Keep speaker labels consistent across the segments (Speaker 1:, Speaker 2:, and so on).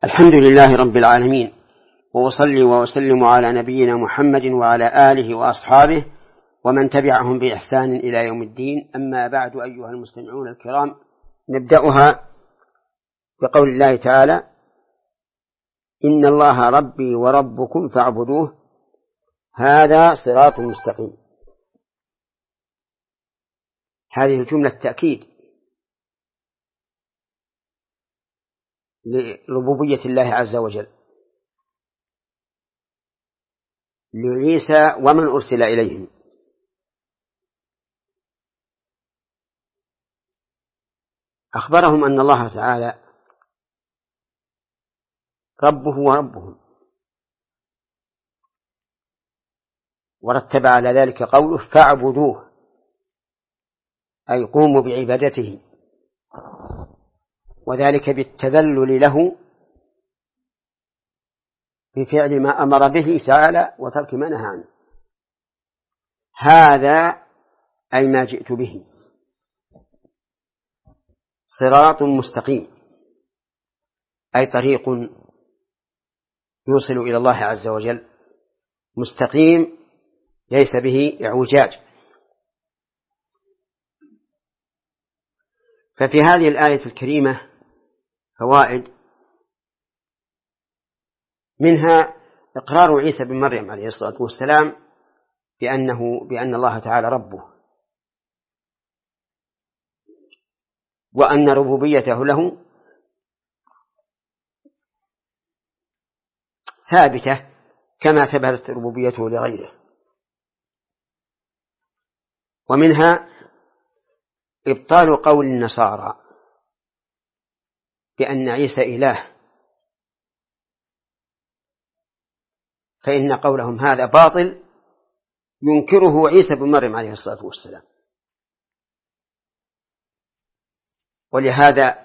Speaker 1: الحمد لله رب العالمين، وأصلي وأسلم على نبينا محمد وعلى آله وأصحابه ومن تبعهم بإحسان إلى يوم الدين. أما بعد، أيها المستمعون الكرام، نبدأها بقول الله تعالى: إن الله ربي وربكم فاعبدوه هذا صراط مستقيم. هذه الجملة تأكيد لربوبية الله عز وجل لعيسى ومن أرسل إليهم. أخبرهم أن الله تعالى ربه وربهم، ورتب على ذلك قوله فاعبدوه، أي قوموا بعبادته، وذلك بالتذلل له بفعل ما أمر به تعالى وترك ما نهى عنه. هذا أي ما جئت به صراط مستقيم، أي طريق يوصل إلى الله عز وجل، مستقيم ليس به اعوجاج. ففي هذه الآية الكريمة فوائد، منها إقرار عيسى بن مريم عليه الصلاة والسلام بأن الله تعالى ربه، وأن ربوبيته له ثابتة كما ثبتت ربوبيته لغيره. ومنها إبطال قول النصارى بأن عيسى إله، فإن قولهم هذا باطل ينكره عيسى بن مريم عليه الصلاة والسلام. ولهذا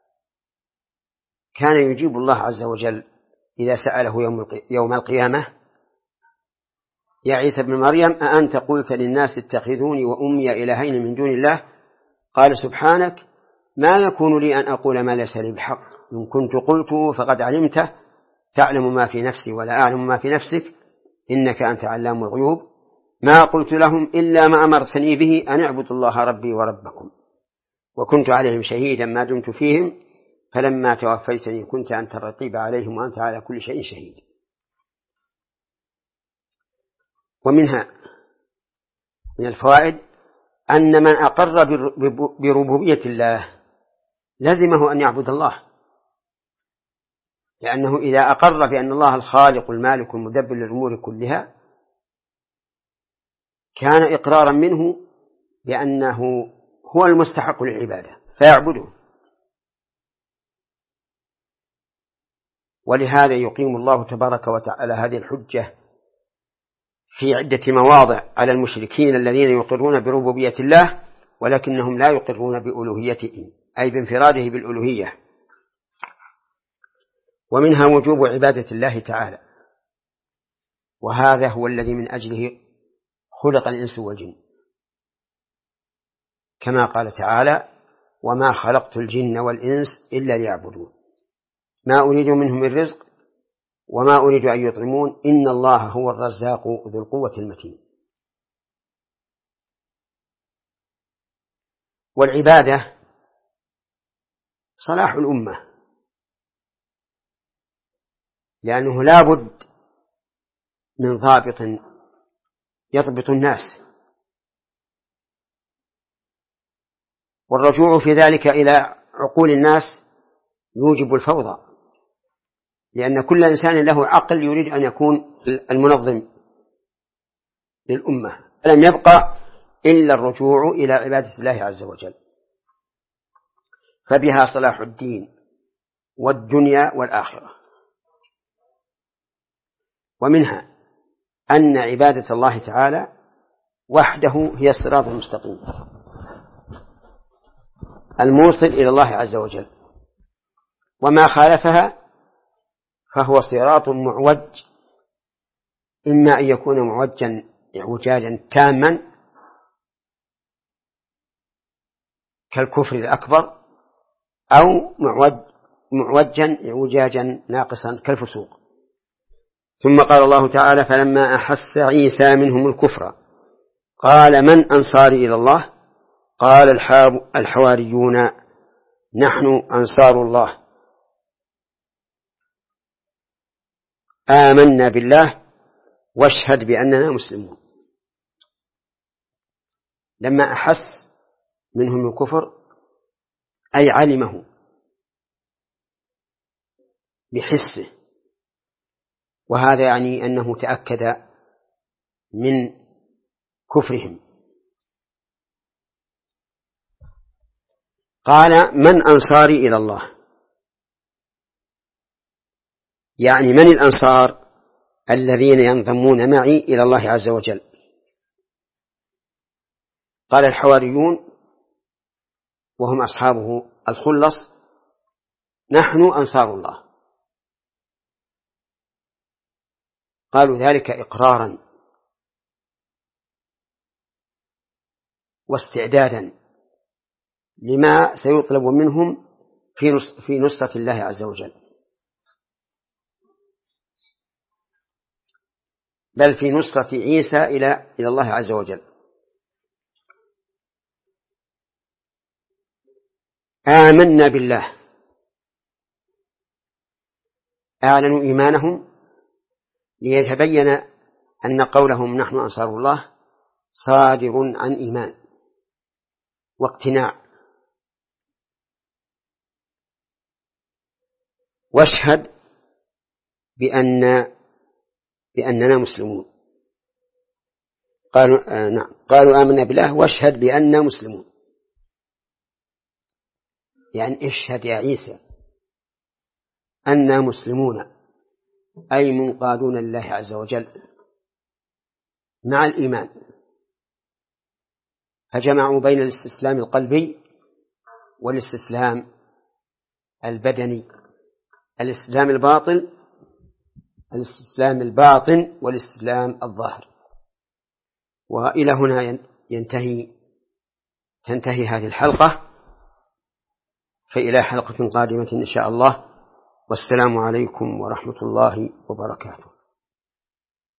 Speaker 1: كان يجيب الله عز وجل إذا سأله يوم القيامة: يا عيسى بن مريم أأنت قلت للناس اتخذوني وأمي إلهين من دون الله؟ قال سبحانك ما يكون لي أن أقول ما ليس لي بحق، إن كنت قلته فقد علمته، تعلم ما في نفسي ولا أعلم ما في نفسك، إنك أنت علام الغيوب، ما قلت لهم إلا ما أمرتني به أن اعبدوا الله ربي وربكم، وكنت عليهم شهيدا ما دمت فيهم، فلما توفيتني كنت أنت الرقيب عليهم وأنت على كل شيء شهيد. ومنها من الفوائد أن من أقر بربوبية الله لزمه أن يعبد الله، لأنه إذا أقر بأن الله الخالق المالك المدبر للأمور كلها كان إقرارا منه بأنه هو المستحق للعبادة فيعبده. ولهذا يقيم الله تبارك وتعالى هذه الحجة في عدة مواضع على المشركين الذين يقرون بربوبية الله ولكنهم لا يقرون بألوهيته، أي بانفراده بالألوهية. ومنها وجوب عبادة الله تعالى، وهذا هو الذي من أجله خلق الإنس والجن، كما قال تعالى: وما خلقت الجن والإنس إلا ليعبدون ما أريد منهم من رزق وما أريد أن يطعمون إن الله هو الرزاق ذو القوة المتين. والعبادة صلاح الأمة، لأنه لا بد من ضابط يضبط الناس، والرجوع في ذلك إلى عقول الناس يوجب الفوضى، لأن كل إنسان له عقل يريد أن يكون المنظم للأمة، فلم يبقى إلا الرجوع إلى عبادة الله عز وجل، فبها صلاح الدين والدنيا والآخرة. ومنها أن عبادة الله تعالى وحده هي الصراط المستقيم الموصل إلى الله عز وجل، وما خالفها فهو صراط معوج، إما أن يكون معوجا اعوجاجا تاما كالكفر الأكبر، أو معوج معوجا اعوجاجا ناقصا كالفسوق. ثم قال الله تعالى: فلما أحس عيسى منهم الكفر قال من أنصاري إلى الله؟ قال الحواريون نحن أنصار الله آمنا بالله واشهد بأننا مسلمون. لما أحس منهم الكفر أي علمه بحسه، وهذا يعني أنه تأكد من كفرهم. قال من أنصاري إلى الله، يعني من الأنصار الذين ينضمون معي إلى الله عز وجل؟ قال الحواريون وهم أصحابه الخلص نحن أنصار الله. قالوا ذلك إقرارا واستعدادا لما سيطلب منهم في نصرة الله عز وجل، بل في نصرة عيسى إلى الله عز وجل. آمنا بالله، أعلنوا إيمانهم ليتبين أن قولهم نحن أنصار الله صادر عن إيمان واقتناع. واشهد بأننا مسلمون. قالوا آمنا بالله واشهد بأننا مسلمون، يعني اشهد يا عيسى أننا مسلمون، أي منقادون لله عز وجل مع الإيمان. فجمعوا بين الاستسلام القلبي والاستسلام البدني، الاستسلام الباطن والاستسلام الظاهر. وإلى هنا تنتهي هذه الحلقة، فإلى حلقة قادمة إن شاء الله، والسلام عليكم ورحمة الله وبركاته.